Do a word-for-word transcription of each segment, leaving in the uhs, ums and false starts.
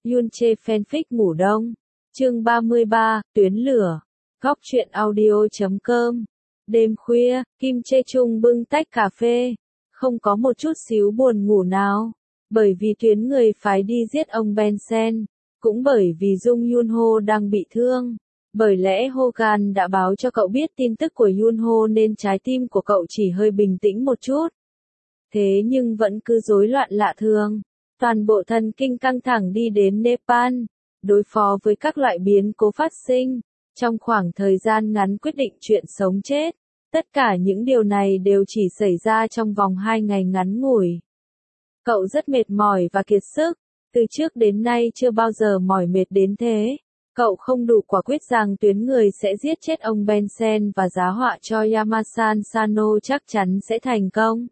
Yun Che fanfic ngủ đông. Chương ba mươi ba, tuyến lửa. Góc truyện audio chấm com. Đêm khuya, Kim Che Chung bưng tách cà phê, không có một chút xíu buồn ngủ nào, bởi vì tuyến người phái đi giết ông Benson, cũng bởi vì Jung Yun Ho đang bị thương. Bởi lẽ Hogan đã báo cho cậu biết tin tức của Yun Ho nên trái tim của cậu chỉ hơi bình tĩnh một chút. Thế nhưng vẫn cứ rối loạn lạ thường. Toàn bộ thần kinh căng thẳng đi đến Nepal, đối phó với các loại biến cố phát sinh, trong khoảng thời gian ngắn quyết định chuyện sống chết. Tất cả những điều này đều chỉ xảy ra trong vòng hai ngày ngắn ngủi. Cậu rất mệt mỏi và kiệt sức, từ trước đến nay chưa bao giờ mỏi mệt đến thế. Cậu không đủ quả quyết rằng tuyến người sẽ giết chết ông Benson và giá họa cho Yamasan Sano chắc chắn sẽ thành công.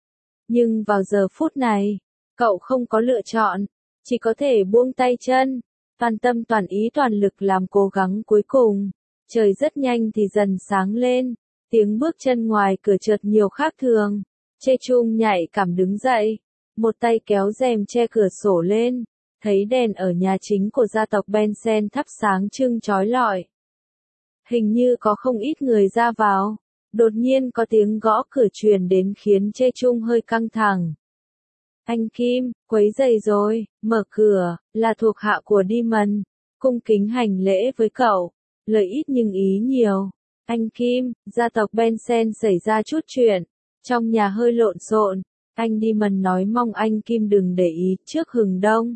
Nhưng vào giờ phút này, cậu không có lựa chọn, chỉ có thể buông tay chân, toàn tâm toàn ý toàn lực làm cố gắng cuối cùng. Trời rất nhanh thì dần sáng lên, tiếng bước chân ngoài cửa chợt nhiều khác thường. Che Chung nhạy cảm đứng dậy, một tay kéo rèm che cửa sổ lên, thấy đèn ở nhà chính của gia tộc Benson thắp sáng trưng chói lọi. Hình như có không ít người ra vào, đột nhiên có tiếng gõ cửa truyền đến khiến Che Chung hơi căng thẳng. Anh Kim, quấy rầy rồi, mở cửa, là thuộc hạ của Demon, cung kính hành lễ với cậu, lời ít nhưng ý nhiều. Anh Kim, gia tộc Benson xảy ra chút chuyện, trong nhà hơi lộn xộn, anh Demon nói mong anh Kim đừng để ý trước hừng đông.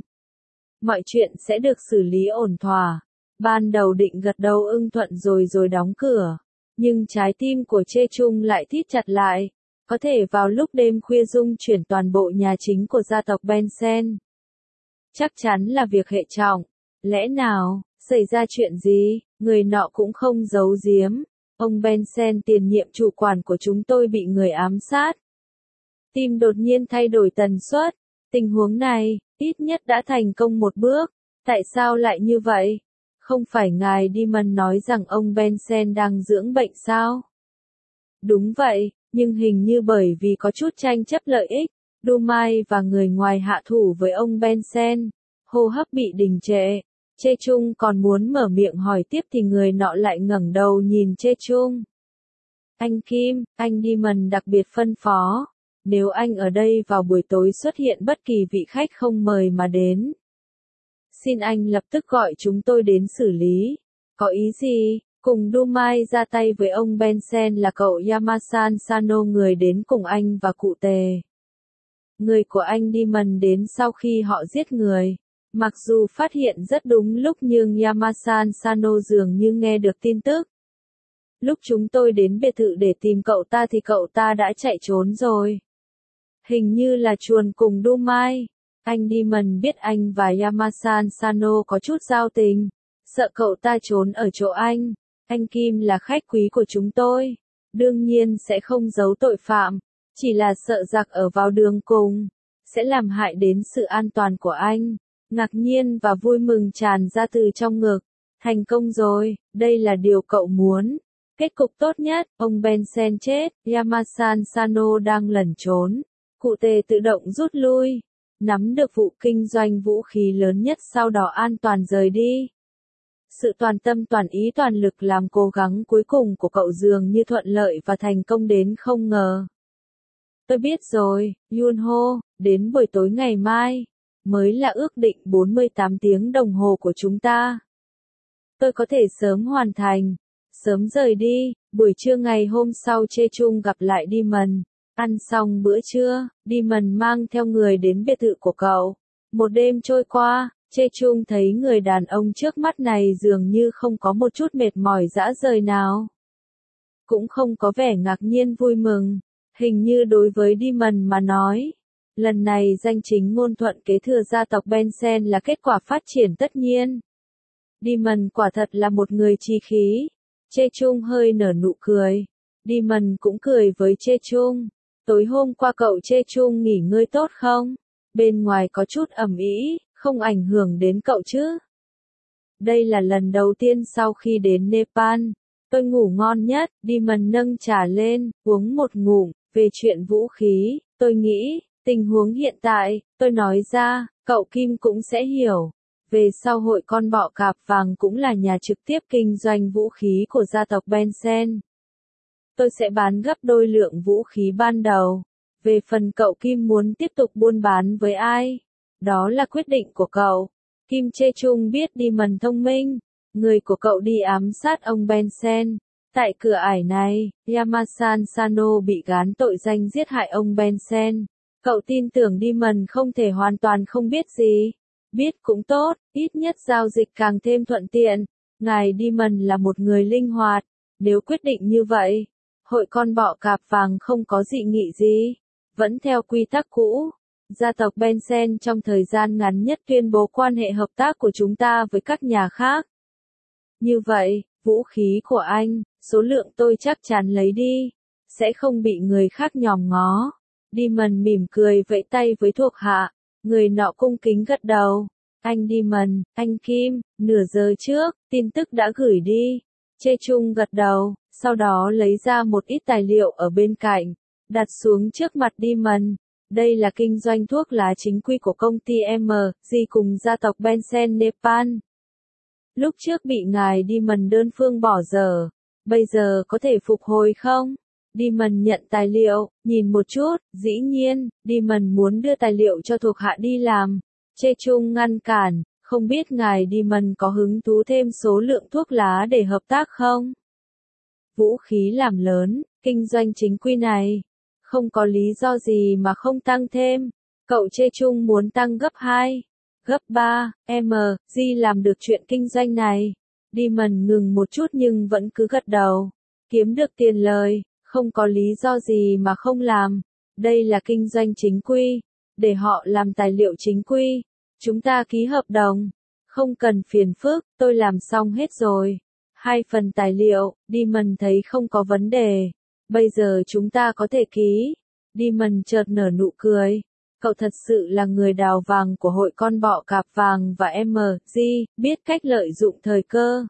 Mọi chuyện sẽ được xử lý ổn thỏa. Ban đầu định gật đầu ưng thuận rồi rồi đóng cửa, nhưng trái tim của Che Chung lại thít chặt lại. Có thể vào lúc đêm khuya dung chuyển toàn bộ nhà chính của gia tộc Benson. Chắc chắn là việc hệ trọng. Lẽ nào, xảy ra chuyện gì, người nọ cũng không giấu giếm. Ông Benson tiền nhiệm chủ quản của chúng tôi bị người ám sát. Tim đột nhiên thay đổi tần suất. Tình huống này, ít nhất đã thành công một bước. Tại sao lại như vậy? Không phải ngài Demon nói rằng ông Benson đang dưỡng bệnh sao? Đúng vậy. Nhưng hình như bởi vì có chút tranh chấp lợi ích, Dumai và người ngoài hạ thủ với ông Benson, hô hấp bị đình trệ. Che Chung còn muốn mở miệng hỏi tiếp thì người nọ lại ngẩng đầu nhìn Che Chung. Anh Kim, anh Demon đặc biệt phân phó, nếu anh ở đây vào buổi tối xuất hiện bất kỳ vị khách không mời mà đến, xin anh lập tức gọi chúng tôi đến xử lý. Có ý gì? Cùng Dumai ra tay với ông Benson là cậu Yamasan Sano, người đến cùng anh và cụ Tề. Người của anh Demon đến sau khi họ giết người. Mặc dù phát hiện rất đúng lúc nhưng Yamasan Sano dường như nghe được tin tức. Lúc chúng tôi đến biệt thự để tìm cậu ta thì cậu ta đã chạy trốn rồi. Hình như là chuồn cùng Dumai. Anh Demon biết anh và Yamasan Sano có chút giao tình, sợ cậu ta trốn ở chỗ anh. Anh Kim là khách quý của chúng tôi, đương nhiên sẽ không giấu tội phạm, chỉ là sợ giặc ở vào đường cùng, sẽ làm hại đến sự an toàn của anh. Ngạc nhiên và vui mừng tràn ra từ trong ngực. Thành công rồi, đây là điều cậu muốn. Kết cục tốt nhất, ông Benson chết, Yamasan Sano đang lẩn trốn. Cụ Tề tự động rút lui, nắm được vụ kinh doanh vũ khí lớn nhất sau đó an toàn rời đi. Sự toàn tâm toàn ý toàn lực làm cố gắng cuối cùng của cậu dường như thuận lợi và thành công đến không ngờ. Tôi biết rồi, Yun Ho, đến buổi tối ngày mai, mới là ước định bốn mươi tám tiếng đồng hồ của chúng ta. Tôi có thể sớm hoàn thành, sớm rời đi. Buổi trưa ngày hôm sau Che Chung gặp lại Demon. Ăn xong bữa trưa, Demon mang theo người đến biệt thự của cậu. Một đêm trôi qua, Che Chung thấy người đàn ông trước mắt này dường như không có một chút mệt mỏi rã rời nào. Cũng không có vẻ ngạc nhiên vui mừng. Hình như đối với Demon mà nói, lần này danh chính ngôn thuận kế thừa gia tộc Benson là kết quả phát triển tất nhiên. Demon quả thật là một người chí khí. Che Chung hơi nở nụ cười. Demon cũng cười với Che Chung. Tối hôm qua cậu Che Chung nghỉ ngơi tốt không? Bên ngoài có chút ầm ĩ, không ảnh hưởng đến cậu chứ? Đây là lần đầu tiên sau khi đến Nepal, tôi ngủ ngon nhất. Demon nâng trà lên, uống một ngụm. Về chuyện vũ khí, tôi nghĩ, tình huống hiện tại, tôi nói ra, cậu Kim cũng sẽ hiểu. Về sau hội con bọ cạp vàng cũng là nhà trực tiếp kinh doanh vũ khí của gia tộc Benson. Tôi sẽ bán gấp đôi lượng vũ khí ban đầu. Về phần cậu Kim muốn tiếp tục buôn bán với ai? Đó là quyết định của cậu. Kim Chae-chung biết Demon thông minh. Người của cậu đi ám sát ông Benson. Tại cửa ải này, Yamasan Sano bị gán tội danh giết hại ông Benson. Cậu tin tưởng Demon không thể hoàn toàn không biết gì. Biết cũng tốt, ít nhất giao dịch càng thêm thuận tiện. Ngài Demon là một người linh hoạt. Nếu quyết định như vậy, hội con bọ cạp vàng không có dị nghị gì. Vẫn theo quy tắc cũ. Gia tộc Benson trong thời gian ngắn nhất tuyên bố quan hệ hợp tác của chúng ta với các nhà khác. Như vậy, vũ khí của anh, số lượng tôi chắc chắn lấy đi, sẽ không bị người khác nhòm ngó. Demon mỉm cười vẫy tay với thuộc hạ, người nọ cung kính gật đầu. Anh Demon, anh Kim, nửa giờ trước, tin tức đã gửi đi. Chae-chung gật đầu, sau đó lấy ra một ít tài liệu ở bên cạnh, đặt xuống trước mặt Demon. Đây là kinh doanh thuốc lá chính quy của công ty em giê cùng gia tộc Benson Nepal. Lúc trước bị ngài Demon đơn phương bỏ dở, bây giờ có thể phục hồi không? Demon nhận tài liệu, nhìn một chút, dĩ nhiên, Demon muốn đưa tài liệu cho thuộc hạ đi làm. Chae-chung ngăn cản, không biết ngài Demon có hứng thú thêm số lượng thuốc lá để hợp tác không? Vũ khí làm lớn, kinh doanh chính quy này, không có lý do gì mà không tăng thêm. Cậu Chae-chung muốn tăng gấp hai, gấp ba, em giê làm được chuyện kinh doanh này. Demon ngừng một chút nhưng vẫn cứ gật đầu. Kiếm được tiền lời, không có lý do gì mà không làm. Đây là kinh doanh chính quy, để họ làm tài liệu chính quy. Chúng ta ký hợp đồng. Không cần phiền phức, tôi làm xong hết rồi. Hai phần tài liệu, Demon thấy không có vấn đề. Bây giờ chúng ta có thể ký. Demon chợt nở nụ cười. Cậu thật sự là người đào vàng của hội con bọ cạp vàng và em giê, biết cách lợi dụng thời cơ.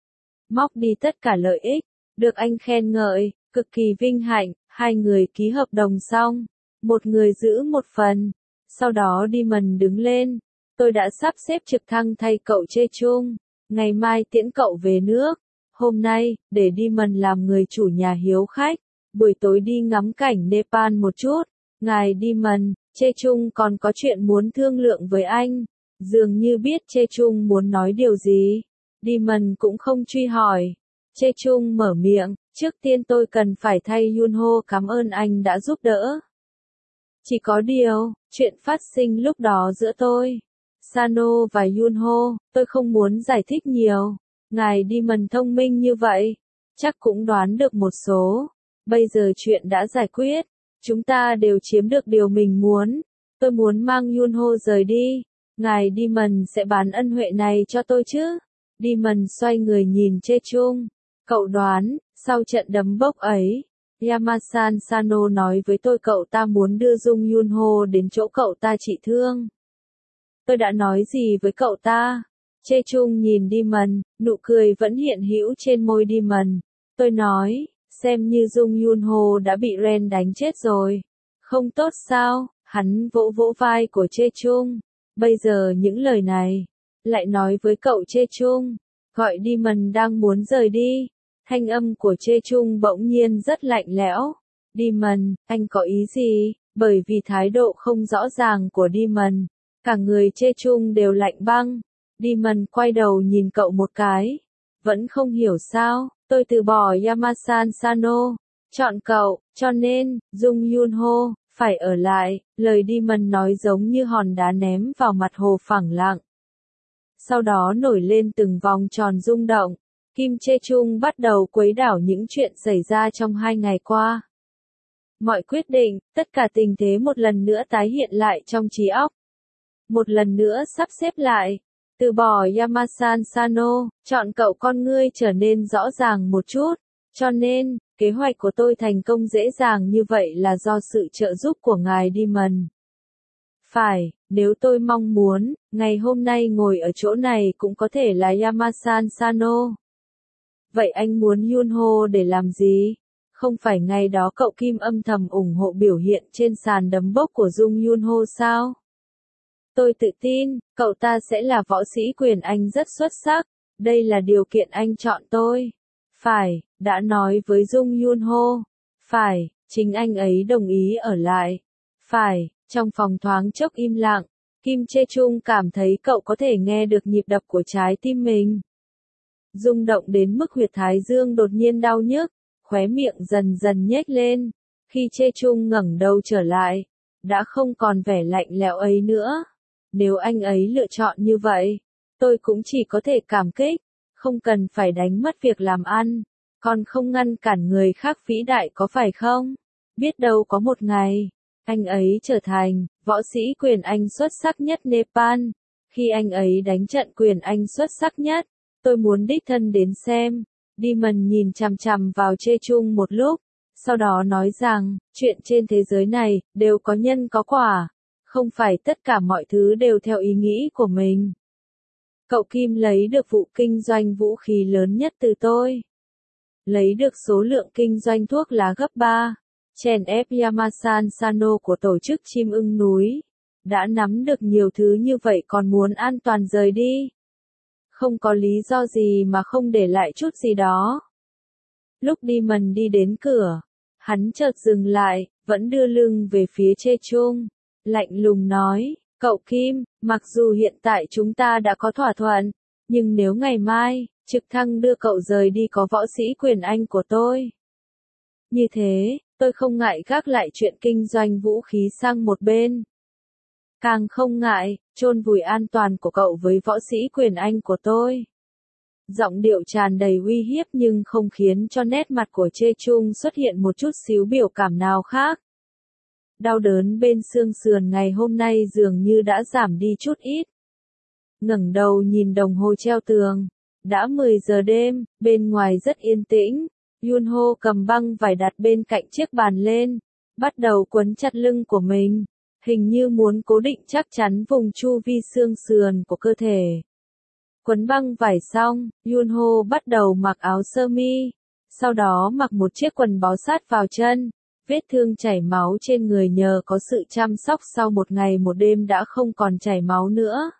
Móc đi tất cả lợi ích, được anh khen ngợi, cực kỳ vinh hạnh, hai người ký hợp đồng xong. Một người giữ một phần. Sau đó Demon đứng lên. Tôi đã sắp xếp trực thăng thay cậu Chae-chung. Ngày mai tiễn cậu về nước. Hôm nay, để Demon làm người chủ nhà hiếu khách. Buổi tối đi ngắm cảnh Nepal một chút. Ngài Demon, Chae-chung còn có chuyện muốn thương lượng với anh. Dường như biết Chae-chung muốn nói điều gì. Demon cũng không truy hỏi. Chae-chung mở miệng, trước tiên tôi cần phải thay Yunho cảm ơn anh đã giúp đỡ. Chỉ có điều, chuyện phát sinh lúc đó giữa tôi, Sano và Yunho, tôi không muốn giải thích nhiều. Ngài Demon thông minh như vậy, chắc cũng đoán được một số. Bây giờ chuyện đã giải quyết, chúng ta đều chiếm được điều mình muốn. Tôi muốn mang Yunho rời đi. Ngài Demon sẽ bán ân huệ này cho tôi chứ? Demon xoay người nhìn Chae-chung. Cậu đoán, sau trận đấm bốc ấy, Yamasan Sano nói với tôi cậu ta muốn đưa Dung Yunho đến chỗ cậu ta trị thương. Tôi đã nói gì với cậu ta? Chae-chung nhìn Demon, nụ cười vẫn hiện hữu trên môi Demon. Tôi nói, xem như Dung Yunho đã bị Ren đánh chết rồi. Không tốt sao? Hắn vỗ vỗ vai của Chae-chung. Bây giờ những lời này, lại nói với cậu Chae-chung, gọi Demon đang muốn rời đi. Thanh âm của Chae-chung bỗng nhiên rất lạnh lẽo. Demon, anh có ý gì? Bởi vì thái độ không rõ ràng của Demon, cả người Chae-chung đều lạnh băng. Demon quay đầu nhìn cậu một cái. Vẫn không hiểu sao, tôi từ bỏ Yamasan Sano, chọn cậu, cho nên, Dung Yunho, phải ở lại. Lời Demon nói giống như hòn đá ném vào mặt hồ phẳng lặng. Sau đó nổi lên từng vòng tròn rung động. Kim Chae-chung bắt đầu quấy đảo những chuyện xảy ra trong hai ngày qua. Mọi quyết định, tất cả tình thế một lần nữa tái hiện lại trong trí óc. Một lần nữa sắp xếp lại. Từ bỏ Yamasan Sano, chọn cậu con ngươi trở nên rõ ràng một chút. Cho nên, kế hoạch của tôi thành công dễ dàng như vậy là do sự trợ giúp của ngài Demon. Phải, nếu tôi mong muốn, ngày hôm nay ngồi ở chỗ này cũng có thể là Yamasan Sano. Vậy anh muốn Yunho để làm gì? Không phải ngày đó cậu Kim âm thầm ủng hộ biểu hiện trên sàn đấm bốc của Dung Yunho sao? Tôi tự tin, cậu ta sẽ là võ sĩ quyền Anh rất xuất sắc. Đây là điều kiện anh chọn tôi. Phải, đã nói với Jung Yoon Ho. Phải, chính anh ấy đồng ý ở lại. Phải, trong phòng thoáng chốc im lặng, Kim Chae Chung cảm thấy cậu có thể nghe được nhịp đập của trái tim mình. Rung động đến mức huyệt thái dương đột nhiên đau nhức, khóe miệng dần dần nhếch lên. Khi Chae Chung ngẩng đầu trở lại, đã không còn vẻ lạnh lẽo ấy nữa. Nếu anh ấy lựa chọn như vậy, tôi cũng chỉ có thể cảm kích, không cần phải đánh mất việc làm ăn, còn không ngăn cản người khác vĩ đại có phải không? Biết đâu có một ngày, anh ấy trở thành võ sĩ quyền Anh xuất sắc nhất Nepal. Khi anh ấy đánh trận quyền Anh xuất sắc nhất, tôi muốn đích thân đến xem. Demon nhìn chằm chằm vào Chae Chung một lúc, sau đó nói rằng, chuyện trên thế giới này, đều có nhân có quả. Không phải tất cả mọi thứ đều theo ý nghĩ của mình. Cậu Kim lấy được vụ kinh doanh vũ khí lớn nhất từ tôi. Lấy được số lượng kinh doanh thuốc lá gấp ba. Chèn ép Yamasan Sano của tổ chức chim ưng núi. Đã nắm được nhiều thứ như vậy còn muốn an toàn rời đi. Không có lý do gì mà không để lại chút gì đó. Lúc Demon đi đến cửa, hắn chợt dừng lại, vẫn đưa lưng về phía Chae Chung. Lạnh lùng nói, cậu Kim, mặc dù hiện tại chúng ta đã có thỏa thuận, nhưng nếu ngày mai, trực thăng đưa cậu rời đi có võ sĩ quyền Anh của tôi. Như thế, tôi không ngại gác lại chuyện kinh doanh vũ khí sang một bên. Càng không ngại, chôn vùi an toàn của cậu với võ sĩ quyền Anh của tôi. Giọng điệu tràn đầy uy hiếp nhưng không khiến cho nét mặt của Chae Chung xuất hiện một chút xíu biểu cảm nào khác. Đau đớn bên xương sườn ngày hôm nay dường như đã giảm đi chút ít. Ngẩng đầu nhìn đồng hồ treo tường. Đã mười giờ đêm, bên ngoài rất yên tĩnh. Yoon Ho cầm băng vải đặt bên cạnh chiếc bàn lên. Bắt đầu quấn chặt lưng của mình. Hình như muốn cố định chắc chắn vùng chu vi xương sườn của cơ thể. Quấn băng vải xong, Yoon Ho bắt đầu mặc áo sơ mi. Sau đó mặc một chiếc quần bó sát vào chân. Vết thương chảy máu trên người nhờ có sự chăm sóc sau một ngày một đêm đã không còn chảy máu nữa.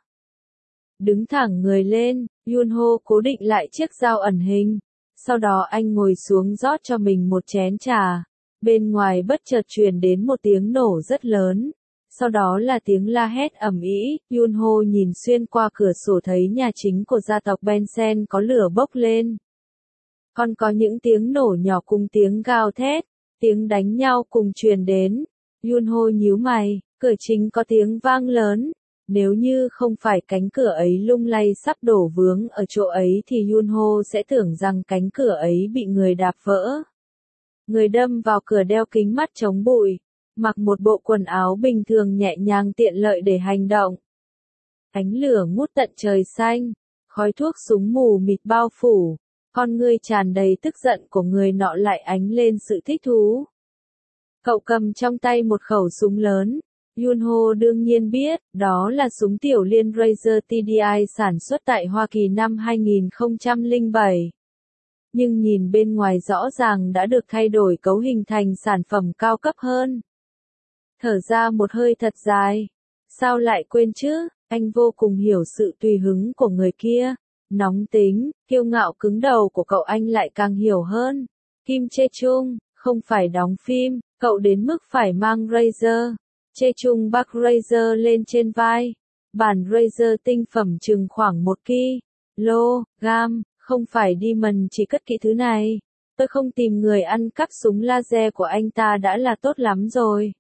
Đứng thẳng người lên, Yoon Ho cố định lại chiếc dao ẩn hình. Sau đó anh ngồi xuống rót cho mình một chén trà. Bên ngoài bất chợt truyền đến một tiếng nổ rất lớn. Sau đó là tiếng la hét ầm ĩ. Yoon Ho nhìn xuyên qua cửa sổ thấy nhà chính của gia tộc Bensen có lửa bốc lên. Còn có những tiếng nổ nhỏ cùng tiếng gào thét. Tiếng đánh nhau cùng truyền đến. Yoon Ho nhíu mày, cửa chính có tiếng vang lớn. Nếu như không phải cánh cửa ấy lung lay sắp đổ vướng ở chỗ ấy thì Yoon Ho sẽ tưởng rằng cánh cửa ấy bị người đạp vỡ. Người đâm vào cửa đeo kính mắt chống bụi, mặc một bộ quần áo bình thường nhẹ nhàng tiện lợi để hành động. Ánh lửa ngút tận trời xanh, khói thuốc súng mù mịt bao phủ. Con ngươi tràn đầy tức giận của người nọ lại ánh lên sự thích thú. Cậu cầm trong tay một khẩu súng lớn. Yoon Ho đương nhiên biết, đó là súng tiểu liên Razor tê đê i sản xuất tại Hoa Kỳ năm hai nghìn không trăm lẻ bảy. Nhưng nhìn bên ngoài rõ ràng đã được thay đổi cấu hình thành sản phẩm cao cấp hơn. Thở ra một hơi thật dài. Sao lại quên chứ, anh vô cùng hiểu sự tùy hứng của người kia. Nóng tính, kiêu ngạo cứng đầu của cậu anh lại càng hiểu hơn. Kim Chae Chung, không phải đóng phim, cậu đến mức phải mang Razor. Chae Chung bắc Razor lên trên vai. Bản Razor tinh phẩm chừng khoảng một ki lô gam, không phải Demon chỉ cất kỹ thứ này. Tôi không tìm người ăn cắp súng laser của anh ta đã là tốt lắm rồi.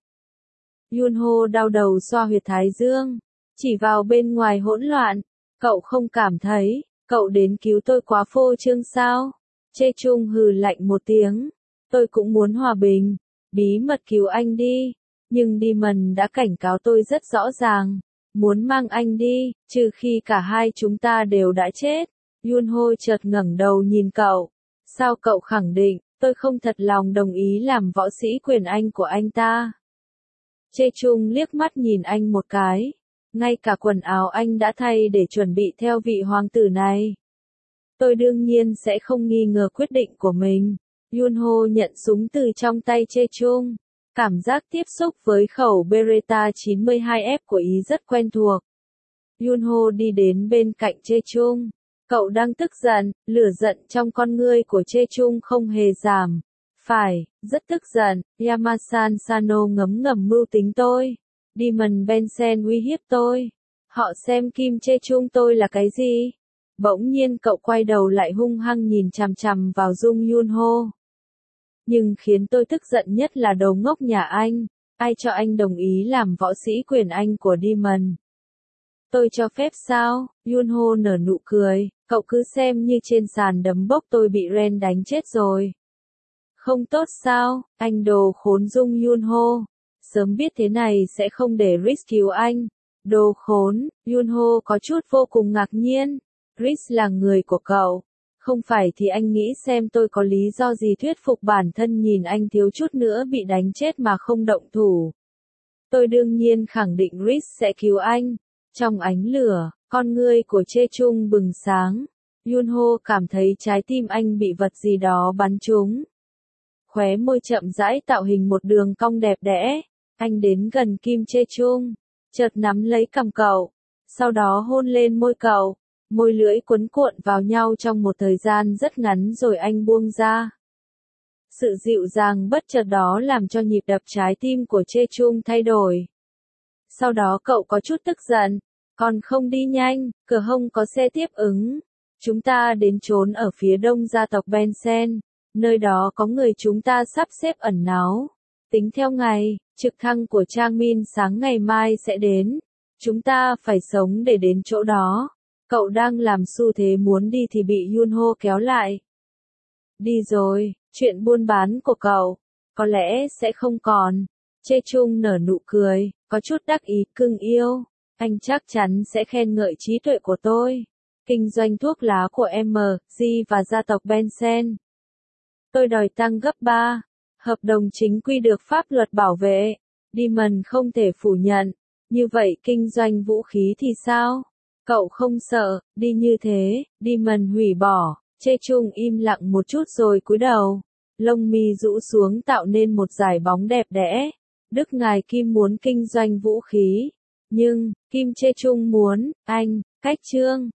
Yoon Ho đau đầu xoa huyệt thái dương, chỉ vào bên ngoài hỗn loạn. Cậu không cảm thấy, cậu đến cứu tôi quá phô trương sao? Chae Chung hừ lạnh một tiếng. Tôi cũng muốn hòa bình, bí mật cứu anh đi. Nhưng Demon đã cảnh cáo tôi rất rõ ràng. Muốn mang anh đi, trừ khi cả hai chúng ta đều đã chết. Yoon Ho chợt ngẩng đầu nhìn cậu. Sao cậu khẳng định, tôi không thật lòng đồng ý làm võ sĩ quyền Anh của anh ta? Chae Chung liếc mắt nhìn anh một cái. Ngay cả quần áo anh đã thay để chuẩn bị theo vị hoàng tử này. Tôi đương nhiên sẽ không nghi ngờ quyết định của mình. Yoon Ho nhận súng từ trong tay Chae Chung. Cảm giác tiếp xúc với khẩu Beretta chín mươi hai F của ý rất quen thuộc. Yunho đi đến bên cạnh Chê Chung. Cậu đang tức giận, lửa giận trong con ngươi của Chê Chung không hề giảm. Phải, rất tức giận, Yamasan Sano ngấm ngầm mưu tính tôi. Demon Bensen uy hiếp tôi. Họ xem Kim Chê Chung tôi là cái gì? Bỗng nhiên cậu quay đầu lại hung hăng nhìn chằm chằm vào Dung Yunho. Nhưng khiến tôi tức giận nhất là đầu ngốc nhà anh. Ai cho anh đồng ý làm võ sĩ quyền Anh của Demon? Tôi cho phép sao? Yunho nở nụ cười. Cậu cứ xem như trên sàn đấm bốc tôi bị Ren đánh chết rồi. Không tốt sao? Anh đồ khốn Dung Yunho. Sớm biết thế này sẽ không để Rich cứu anh. Đồ khốn, Yunho có chút vô cùng ngạc nhiên. Rich là người của cậu. Không phải thì anh nghĩ xem tôi có lý do gì thuyết phục bản thân nhìn anh thiếu chút nữa bị đánh chết mà không động thủ. Tôi đương nhiên khẳng định Rich sẽ cứu anh. Trong ánh lửa, con ngươi của Chê Chung bừng sáng. Yunho cảm thấy trái tim anh bị vật gì đó bắn trúng. Khóe môi chậm rãi tạo hình một đường cong đẹp đẽ. Anh đến gần Kim Chê Chung, chợt nắm lấy cằm cậu, sau đó hôn lên môi cậu. Môi lưỡi cuốn cuộn vào nhau trong một thời gian rất ngắn rồi anh buông ra. Sự dịu dàng bất chợt đó làm cho nhịp đập trái tim của Chê Chung thay đổi. Sau đó cậu có chút tức giận. Còn không đi nhanh, cửa hông có xe tiếp ứng. Chúng ta đến trốn ở phía đông gia tộc Bensen. Nơi đó có người chúng ta sắp xếp ẩn náu. Tính theo ngày, trực thăng của Trang Min sáng ngày mai sẽ đến. Chúng ta phải sống để đến chỗ đó. Cậu đang làm xu thế muốn đi thì bị Yunho kéo lại. Đi rồi, chuyện buôn bán của cậu, có lẽ sẽ không còn. Chê Chung nở nụ cười, có chút đắc ý, cưng yêu. Anh chắc chắn sẽ khen ngợi trí tuệ của tôi. Kinh doanh thuốc lá của em G và gia tộc Bensen. Tôi đòi tăng gấp ba. Hợp đồng chính quy được pháp luật bảo vệ. Demon không thể phủ nhận. Như vậy kinh doanh vũ khí thì sao? Cậu không sợ, đi như thế, Demon hủy bỏ. Chê Chung im lặng một chút rồi cúi đầu. Lông mi rũ xuống tạo nên một dải bóng đẹp đẽ. Đức ngài Kim muốn kinh doanh vũ khí. Nhưng, Kim Chê Chung muốn, anh, cách chương.